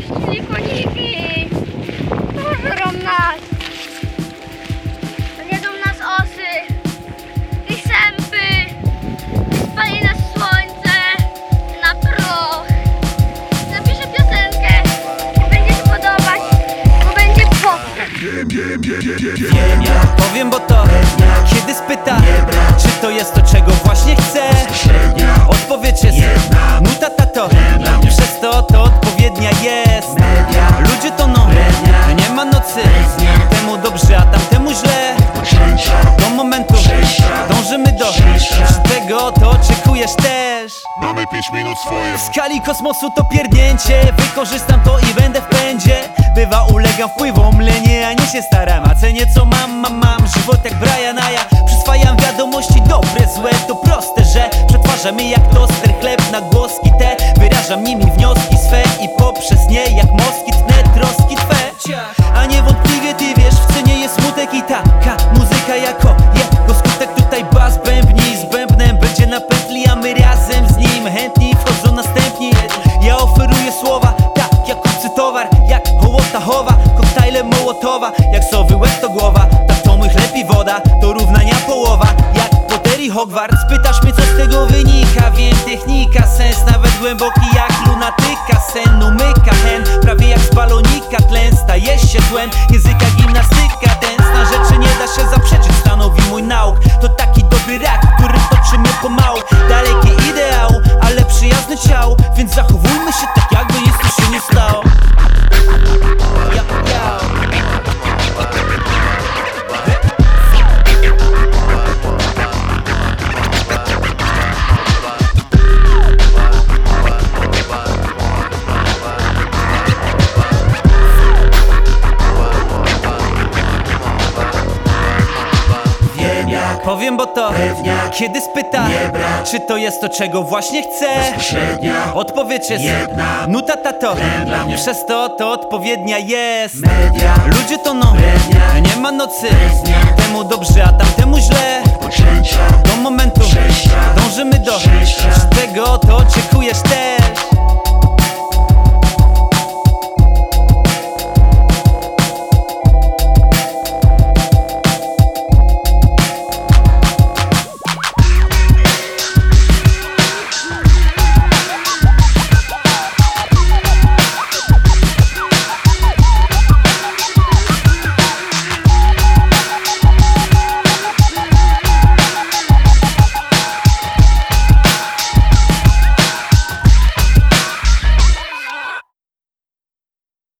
Czyli koniki pożrą nas. Jedzą nas osy i sępy. I spali nas słońce na proch. Napiszę piosenkę, będzie się podobać, bo będzie pop. Wiem jak powiem, bo to kiedy spyta, czy to jest to, czego właśnie chcę, odpowiedź jest nuta tato. Przez to odpowiednia jest. Ludzie toną, nie ma nocy. Temu dobrze, a tamtemu źle. Do momentu dążymy do tego, to oczekujesz też. Mamy 5 minut swoje. W skali kosmosu to pierdnięcie. Wykorzystam to i będę w pędzie. Bywa ulegam wpływom lenie, a nie się staram. A cenię co mam żywot jak Briana. Ja przyswajam wiadomości dobre, złe. To proste, że przetwarzam je jak toster. Chleb na głoski te, wyrażam nimi wnioski swe. I poprzez nie jak moski tnę troski twe. A niewątpliwie ty wiesz, w cenie jest smutek i taka muzyka jako jego skutek. Tutaj bas bębni z bębnem będzie na pętli, a my razem z nim chętni wchodzą następni. Ja oferuję słowa, tak jak kupcy towar, jak hołota chowa, koktajle Mołotowa. Jak sowy łeb to głowa, tak to mój chleb i woda, to równania połowa, jak Potter i Hogwarts. Pytasz mnie co z tego wynika, wiem technika, sens nawet głęboki jak lunatyka. Sen umyka hen, prawie jak z balonika tlen staje się tłem, języka gimnastyka. Dance na rzeczy nie da się zaprzeczyć, stanowi mój nauk. To taki dobry rak, który toczy mnie pomału. Dalekie ideał, ale przyjazny ciał, więc zachowujmy się tak jakby nic tu się nie stało. Powiem, bo to Pewniak. kiedy spyta, Nie brać. czy to jest to, czego właśnie chcę, Bezpośrednia. odpowiedź jest Jedna. nuta tato. Ten dla mnie. Przez to odpowiednia jest. Media. Ludzie toną, Pewniak. nie ma nocy. Pewniak. Temu dobrze, a tamtemu źle. Poczęcia. Do momentu Przejścia. dążymy do Przejścia. tego, to oczekujesz też.